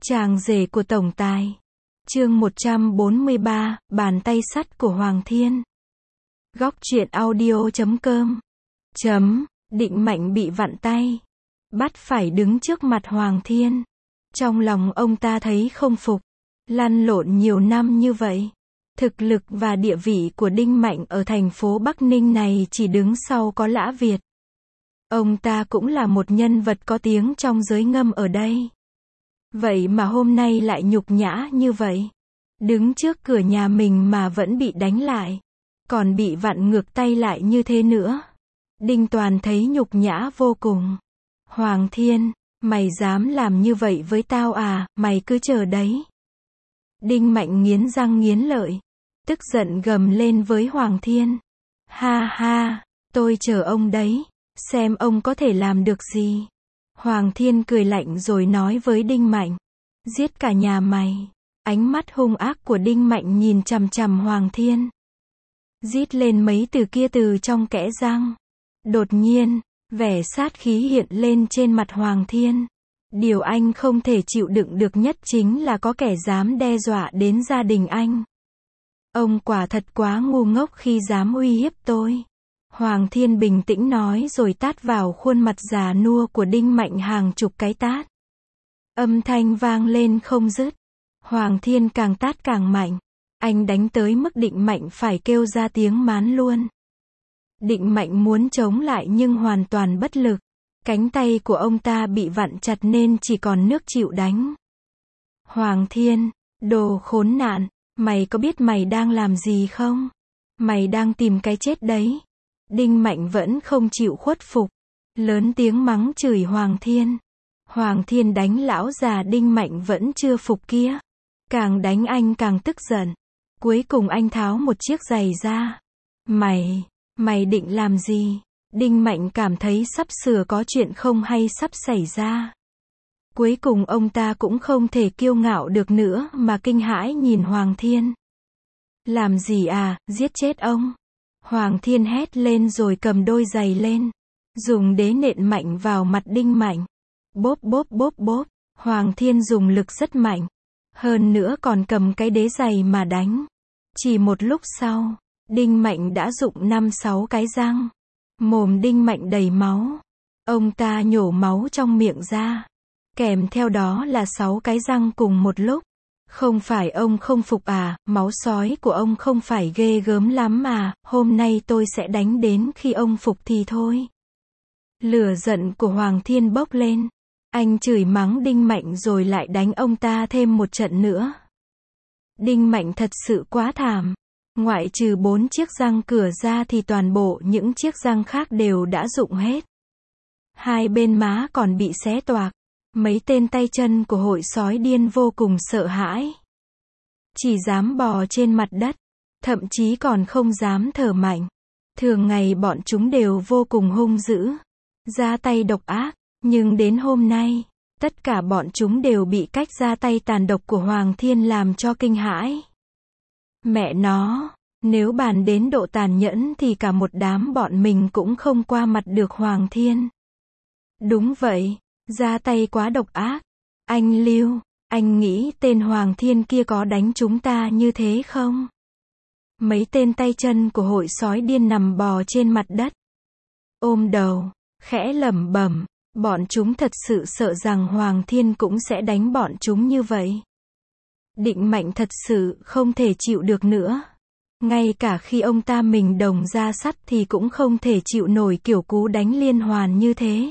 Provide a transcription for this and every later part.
Chàng rể của tổng tài. Chương 143, bàn tay sắt của Hoàng Thiên. Góc truyện audio.com. Định Mạnh bị vặn tay, bắt phải đứng trước mặt Hoàng Thiên. Trong lòng ông ta thấy không phục, lăn lộn nhiều năm như vậy, thực lực và địa vị của Đinh Mạnh ở thành phố Bắc Ninh này chỉ đứng sau có Lã Việt. Ông ta cũng là một nhân vật có tiếng trong giới ngâm ở đây. Vậy mà hôm nay lại nhục nhã như vậy. Đứng trước cửa nhà mình mà vẫn bị đánh lại, còn bị vặn ngược tay lại như thế nữa. Đinh Toàn thấy nhục nhã vô cùng. Hoàng Thiên, mày dám làm như vậy với tao à, mày cứ chờ đấy. Đinh Mạnh nghiến răng nghiến lợi, tức giận gầm lên với Hoàng Thiên. Ha ha, tôi chờ ông đấy, xem ông có thể làm được gì. Hoàng Thiên cười lạnh rồi nói với Đinh Mạnh, giết cả nhà mày. Ánh mắt hung ác của Đinh Mạnh nhìn chằm chằm Hoàng Thiên. Rít lên mấy từ kia từ trong kẽ răng. Đột nhiên, vẻ sát khí hiện lên trên mặt Hoàng Thiên. Điều anh không thể chịu đựng được nhất chính là có kẻ dám đe dọa đến gia đình anh. Ông quả thật quá ngu ngốc khi dám uy hiếp tôi. Hoàng Thiên bình tĩnh nói rồi tát vào khuôn mặt già nua của Đinh Mạnh hàng chục cái tát. Âm thanh vang lên không dứt. Hoàng Thiên càng tát càng mạnh. Anh đánh tới mức Định Mạnh phải kêu ra tiếng mán luôn. Định Mạnh muốn chống lại nhưng hoàn toàn bất lực. Cánh tay của ông ta bị vặn chặt nên chỉ còn nước chịu đánh. Hoàng Thiên, đồ khốn nạn, mày có biết mày đang làm gì không? Mày đang tìm cái chết đấy. Đinh Mạnh vẫn không chịu khuất phục, lớn tiếng mắng chửi Hoàng Thiên. Hoàng Thiên đánh lão già Đinh Mạnh vẫn chưa phục kia. Càng đánh anh càng tức giận. Cuối cùng anh tháo một chiếc giày ra. Mày định làm gì? Đinh Mạnh cảm thấy sắp sửa có chuyện không hay sắp xảy ra. Cuối cùng ông ta cũng không thể kiêu ngạo được nữa mà kinh hãi nhìn Hoàng Thiên. Làm gì à, giết chết ông. Hoàng Thiên hét lên rồi cầm đôi giày lên, dùng đế nện mạnh vào mặt Đinh Mạnh. Bốp bốp bốp bốp. Hoàng Thiên dùng lực rất mạnh, hơn nữa còn cầm cái đế giày mà đánh. Chỉ một lúc sau, Đinh Mạnh đã rụng 5-6 cái răng. Mồm Đinh Mạnh đầy máu. Ông ta nhổ máu trong miệng ra. Kèm theo đó là 6 cái răng cùng một lúc. Không phải ông không phục à, máu sói của ông không phải ghê gớm lắm mà, hôm nay tôi sẽ đánh đến khi ông phục thì thôi. Lửa giận của Hoàng Thiên bốc lên. Anh chửi mắng Đinh Mạnh rồi lại đánh ông ta thêm một trận nữa. Đinh Mạnh thật sự quá thảm. Ngoại trừ 4 chiếc răng cửa ra thì toàn bộ những chiếc răng khác đều đã rụng hết. Hai bên má còn bị xé toạc. Mấy tên tay chân của hội sói điên vô cùng sợ hãi. Chỉ dám bò trên mặt đất, thậm chí còn không dám thở mạnh. Thường ngày bọn chúng đều vô cùng hung dữ, ra tay độc ác, nhưng đến hôm nay, tất cả bọn chúng đều bị cách ra tay tàn độc của Hoàng Thiên làm cho kinh hãi. Mẹ nó, nếu bàn đến độ tàn nhẫn thì cả một đám bọn mình cũng không qua mặt được Hoàng Thiên. Đúng vậy, ra tay quá độc ác. Anh Lưu, anh nghĩ tên Hoàng Thiên kia có đánh chúng ta như thế không? Mấy tên tay chân của hội sói điên nằm bò trên mặt đất, ôm đầu, khẽ lẩm bẩm, bọn chúng thật sự sợ rằng Hoàng Thiên cũng sẽ đánh bọn chúng như vậy. Định Mạnh thật sự không thể chịu được nữa. Ngay cả khi ông ta mình đồng ra sắt thì cũng không thể chịu nổi kiểu cú đánh liên hoàn như thế.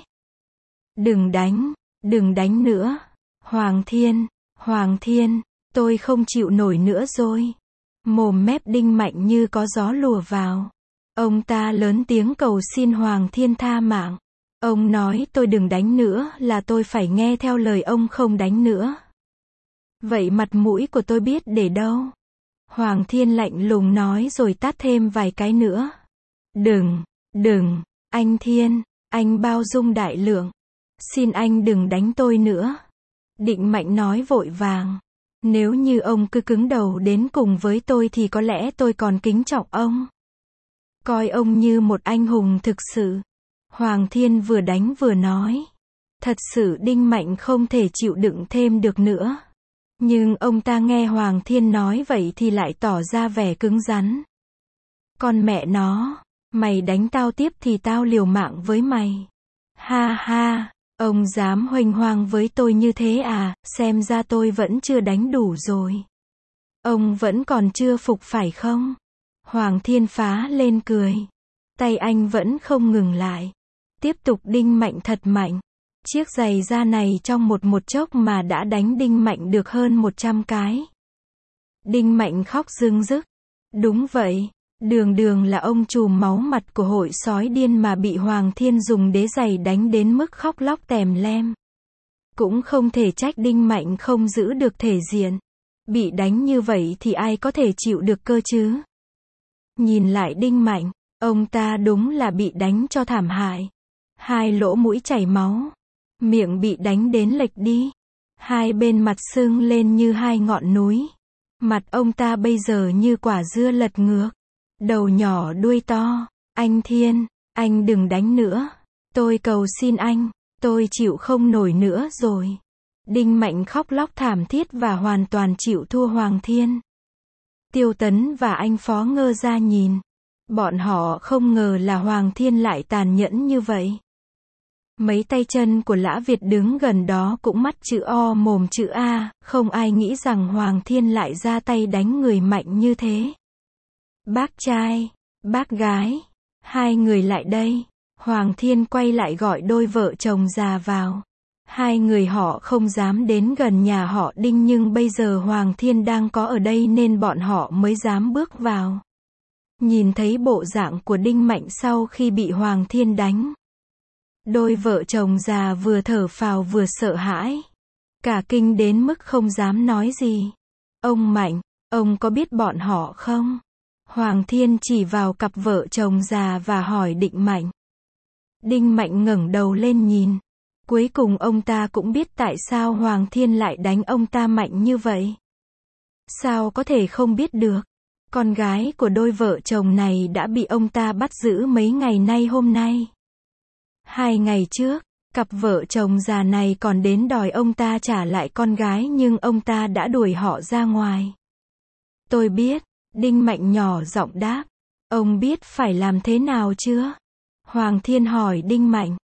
Đừng đánh nữa. Hoàng Thiên, tôi không chịu nổi nữa rồi. Mồm mép Đinh Mạnh như có gió lùa vào. Ông ta lớn tiếng cầu xin Hoàng Thiên tha mạng. Ông nói tôi đừng đánh nữa là tôi phải nghe theo lời ông không đánh nữa. Vậy mặt mũi của tôi biết để đâu? Hoàng Thiên lạnh lùng nói rồi tát thêm vài cái nữa. Đừng, anh Thiên, anh bao dung đại lượng. Xin anh đừng đánh tôi nữa. Định Mạnh nói vội vàng. Nếu như ông cứ cứng đầu đến cùng với tôi thì có lẽ tôi còn kính trọng ông. Coi ông như một anh hùng thực sự. Hoàng Thiên vừa đánh vừa nói. Thật sự Đinh Mạnh không thể chịu đựng thêm được nữa. Nhưng ông ta nghe Hoàng Thiên nói vậy thì lại tỏ ra vẻ cứng rắn. Con mẹ nó, mày đánh tao tiếp thì tao liều mạng với mày. Ha ha, ông dám huênh hoang với tôi như thế à, xem ra tôi vẫn chưa đánh đủ rồi. Ông vẫn còn chưa phục phải không? Hoàng Thiên phá lên cười. Tay anh vẫn không ngừng lại. Tiếp tục đinh mạnh thật mạnh. Chiếc giày da này trong một chốc mà đã đánh Đinh Mạnh được hơn 100 cái. Đinh Mạnh khóc rưng rức. Đúng vậy, đường là ông trùm máu mặt của hội sói điên mà bị Hoàng Thiên dùng đế giày đánh đến mức khóc lóc tèm lem. Cũng không thể trách Đinh Mạnh không giữ được thể diện. Bị đánh như vậy thì ai có thể chịu được cơ chứ? Nhìn lại Đinh Mạnh, ông ta đúng là bị đánh cho thảm hại. 2 lỗ mũi chảy máu. Miệng bị đánh đến lệch đi. 2 bên mặt sưng lên như 2 ngọn núi. Mặt ông ta bây giờ như quả dưa lật ngược. Đầu nhỏ đuôi to. Anh Thiên, anh đừng đánh nữa. Tôi cầu xin anh, tôi chịu không nổi nữa rồi. Đinh Mạnh khóc lóc thảm thiết và hoàn toàn chịu thua Hoàng Thiên. Tiêu Tấn và anh Phó ngơ ra nhìn. Bọn họ không ngờ là Hoàng Thiên lại tàn nhẫn như vậy. Mấy tay chân của Lã Việt đứng gần đó cũng mắt chữ O mồm chữ A, không ai nghĩ rằng Hoàng Thiên lại ra tay đánh người mạnh như thế. Bác trai, bác gái, 2 người lại đây. Hoàng Thiên quay lại gọi đôi vợ chồng già vào. 2 người họ không dám đến gần nhà họ Đinh nhưng bây giờ Hoàng Thiên đang có ở đây nên bọn họ mới dám bước vào. Nhìn thấy bộ dạng của Đinh Mạnh sau khi bị Hoàng Thiên đánh. Đôi vợ chồng già vừa thở phào vừa sợ hãi. Cả kinh đến mức không dám nói gì. Ông Mạnh, ông có biết bọn họ không? Hoàng Thiên chỉ vào cặp vợ chồng già và hỏi Định Mạnh. Đinh Mạnh ngẩng đầu lên nhìn. Cuối cùng ông ta cũng biết tại sao Hoàng Thiên lại đánh ông ta mạnh như vậy. Sao có thể không biết được? Con gái của đôi vợ chồng này đã bị ông ta bắt giữ mấy ngày nay hôm nay. 2 ngày trước, cặp vợ chồng già này còn đến đòi ông ta trả lại con gái nhưng ông ta đã đuổi họ ra ngoài. Tôi biết, Đinh Mạnh nhỏ giọng đáp. Ông biết phải làm thế nào chưa? Hoàng Thiên hỏi Đinh Mạnh.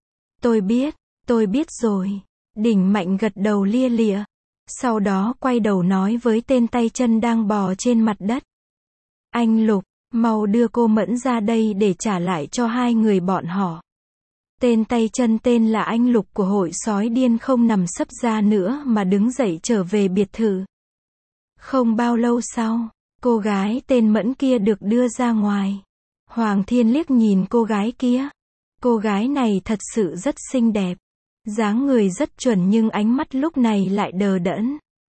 Tôi biết rồi. Đinh Mạnh gật đầu lia lịa. Sau đó quay đầu nói với tên tay chân đang bò trên mặt đất. Anh Lục, mau đưa cô Mẫn ra đây để trả lại cho 2 người bọn họ. Tên tay chân tên là anh Lục của hội sói điên không nằm sấp ra nữa mà đứng dậy trở về biệt thự. Không bao lâu sau, cô gái tên Mẫn kia được đưa ra ngoài. Hoàng Thiên liếc nhìn cô gái kia. Cô gái này thật sự rất xinh đẹp. Dáng người rất chuẩn nhưng ánh mắt lúc này lại đờ đẫn.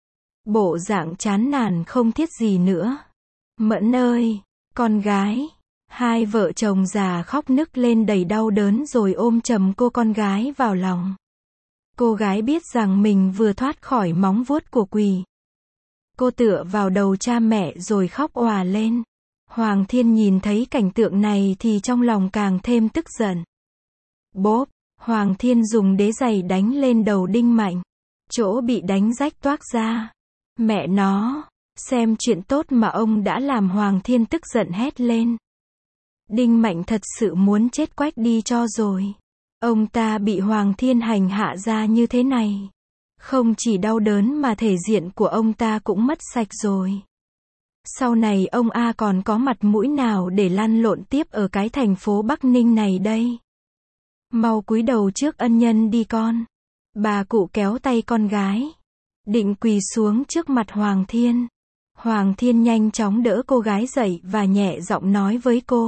Bộ dạng chán nản không thiết gì nữa. Mẫn ơi, con gái. 2 vợ chồng già khóc nức lên đầy đau đớn rồi ôm chầm cô con gái vào lòng. Cô gái biết rằng mình vừa thoát khỏi móng vuốt của quỷ. Cô tựa vào đầu cha mẹ rồi khóc òa lên. Hoàng Thiên nhìn thấy cảnh tượng này thì trong lòng càng thêm tức giận. Bốp, Hoàng Thiên dùng đế giày đánh lên đầu Đinh Mạnh. Chỗ bị đánh rách toác ra. Mẹ nó, xem chuyện tốt mà ông đã làm. Hoàng Thiên tức giận hét lên. Đinh Mạnh thật sự muốn chết quách đi cho rồi. Ông ta bị Hoàng Thiên hành hạ ra như thế này. Không chỉ đau đớn mà thể diện của ông ta cũng mất sạch rồi. Sau này ông A còn có mặt mũi nào để lăn lộn tiếp ở cái thành phố Bắc Ninh này đây. Mau cúi đầu trước ân nhân đi con. Bà cụ kéo tay con gái. Định quỳ xuống trước mặt Hoàng Thiên. Hoàng Thiên nhanh chóng đỡ cô gái dậy và nhẹ giọng nói với cô.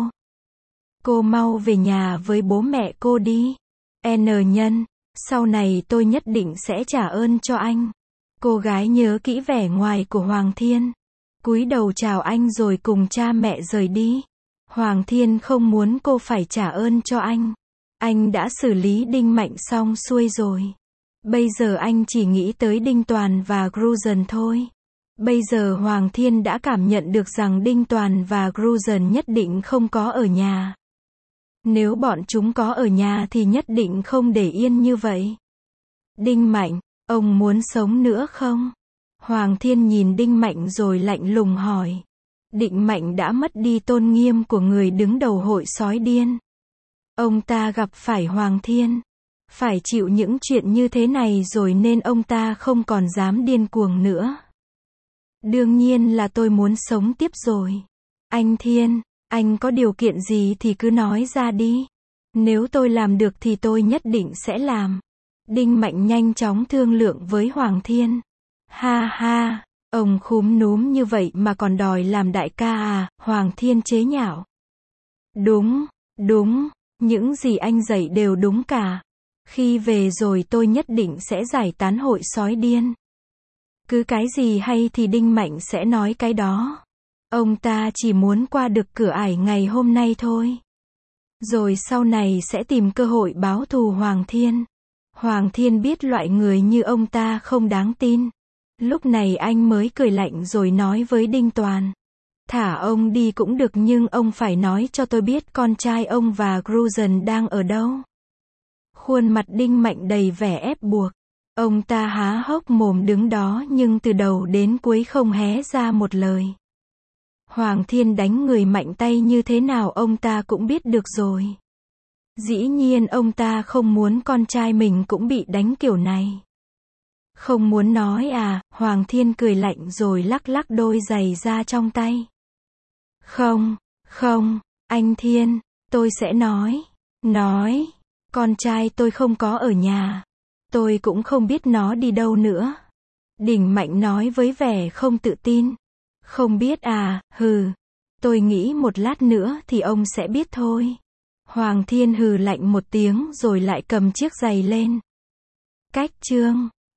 Cô mau về nhà với bố mẹ cô đi. N nhân, sau này tôi nhất định sẽ trả ơn cho anh. Cô gái nhớ kỹ vẻ ngoài của Hoàng Thiên. Cúi đầu chào anh rồi cùng cha mẹ rời đi. Hoàng Thiên không muốn cô phải trả ơn cho anh. Anh đã xử lý Đinh Mạnh xong xuôi rồi. Bây giờ anh chỉ nghĩ tới Đinh Toàn và Gruson thôi. Bây giờ Hoàng Thiên đã cảm nhận được rằng Đinh Toàn và Gruson nhất định không có ở nhà. Nếu bọn chúng có ở nhà thì nhất định không để yên như vậy. Đinh Mạnh, ông muốn sống nữa không? Hoàng Thiên nhìn Đinh Mạnh rồi lạnh lùng hỏi. Đinh Mạnh đã mất đi tôn nghiêm của người đứng đầu hội sói điên. Ông ta gặp phải Hoàng Thiên, phải chịu những chuyện như thế này rồi nên ông ta không còn dám điên cuồng nữa. Đương nhiên là tôi muốn sống tiếp rồi. Anh Thiên, anh có điều kiện gì thì cứ nói ra đi. Nếu tôi làm được thì tôi nhất định sẽ làm. Đinh Mạnh nhanh chóng thương lượng với Hoàng Thiên. Ha ha, ông khúm núm như vậy mà còn đòi làm đại ca à? Hoàng Thiên chế nhạo. Đúng, những gì anh dạy đều đúng cả. Khi về rồi tôi nhất định sẽ giải tán hội sói điên. Cứ cái gì hay thì Đinh Mạnh sẽ nói cái đó. Ông ta chỉ muốn qua được cửa ải ngày hôm nay thôi. Rồi sau này sẽ tìm cơ hội báo thù Hoàng Thiên. Hoàng Thiên biết loại người như ông ta không đáng tin. Lúc này anh mới cười lạnh rồi nói với Đinh Toàn. Thả ông đi cũng được nhưng ông phải nói cho tôi biết con trai ông và Cruzen đang ở đâu. Khuôn mặt Đinh Mạnh đầy vẻ ép buộc. Ông ta há hốc mồm đứng đó nhưng từ đầu đến cuối không hé ra một lời. Hoàng Thiên đánh người mạnh tay như thế nào ông ta cũng biết được rồi. Dĩ nhiên ông ta không muốn con trai mình cũng bị đánh kiểu này. Không muốn nói à? Hoàng Thiên cười lạnh rồi lắc lắc đôi giày ra trong tay. Không, anh Thiên, tôi sẽ nói, con trai tôi không có ở nhà. Tôi cũng không biết nó đi đâu nữa. Đinh Mạnh nói với vẻ không tự tin. Không biết à? Hừ, tôi nghĩ một lát nữa thì ông sẽ biết thôi. Hoàng Thiên hừ lạnh một tiếng rồi lại cầm chiếc giày lên. Cách chương